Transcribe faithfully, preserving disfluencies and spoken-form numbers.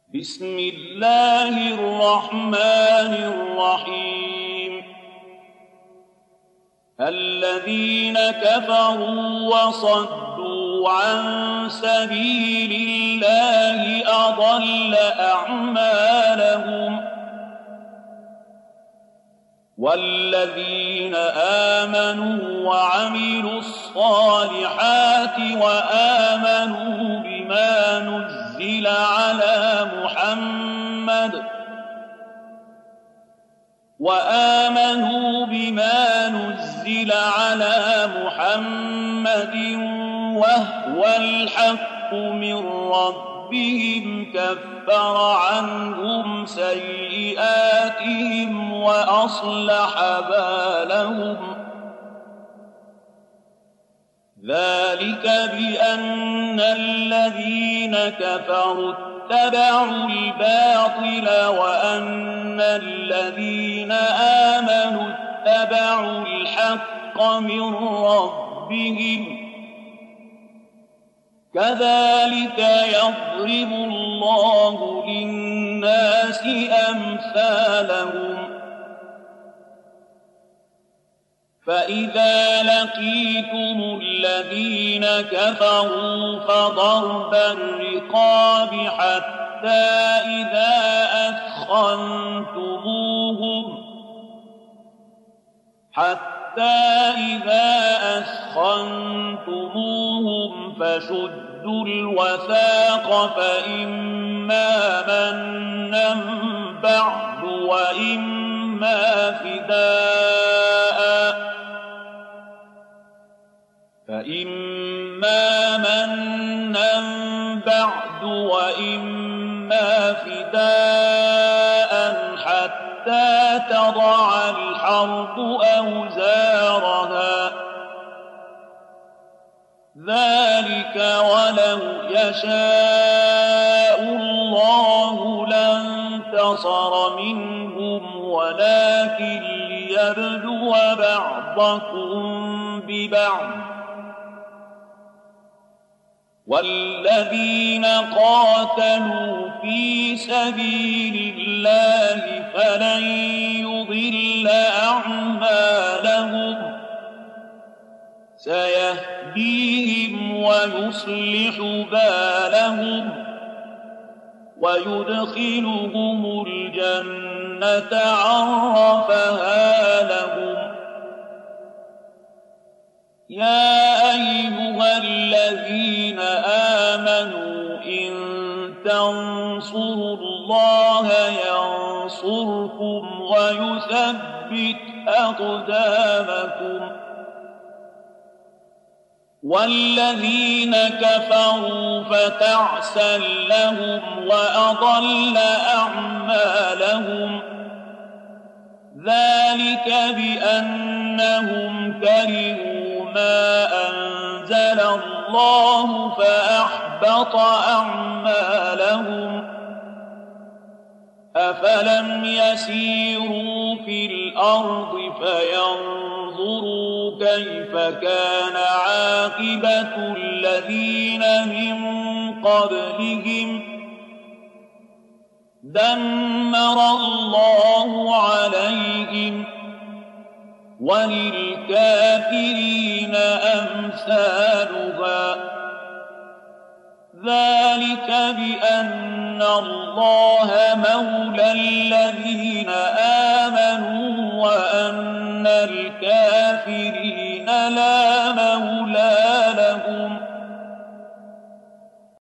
بسم الله الرحمن الرحيم الذين كفروا وصدوا عن سبيل الله أضل أعمالهم والذين آمنوا وعملوا الصالحات وآمنوا بما نزل على محمد وآمنوا بما نزل على محمد وهو الحق من ربهم كفر عنهم سيئاتهم وأصلح بالهم ذلك بأن الذين كفروا اتبعوا الباطل وأن الذين آمنوا اتبعوا الحق من ربهم كذلك يضرب الله للناس أمثالهم فإذا لقيتم الذين كفروا فضرب الرقاب حتى إذا أثخنتموهم حتى إذا أثخنتموهم فشدوا الوثاق فإما منا بعد وإما فداء فإما منا بعد وإما فداء حتى تضع الحرب أوزارها ذلك ولو يشاء الله لانتصر منهم ولكن ليبلو بعضكم ببعض والذين قاتلوا في سبيل الله فلن يضل أعمالهم سيهديهم ويصلح بالهم ويدخلهم الجنة عرفها لهم يا أيها الذين آمنوا إن تنصروا الله ينصركم ويثبت أقدامكم والذين كفروا فتعسا لهم وأضل أعمالهم ذلك بأنهم كرهوا ما أنزل الله فأحبط أعمالهم أفلم يسيروا في الأرض فينظروا كيف كان عاقبة الذين من قبلهم دمر الله عليهم وللكافرين أمثالها ذلك بأن الله مولى الذين آمنوا وأن الكافرين لا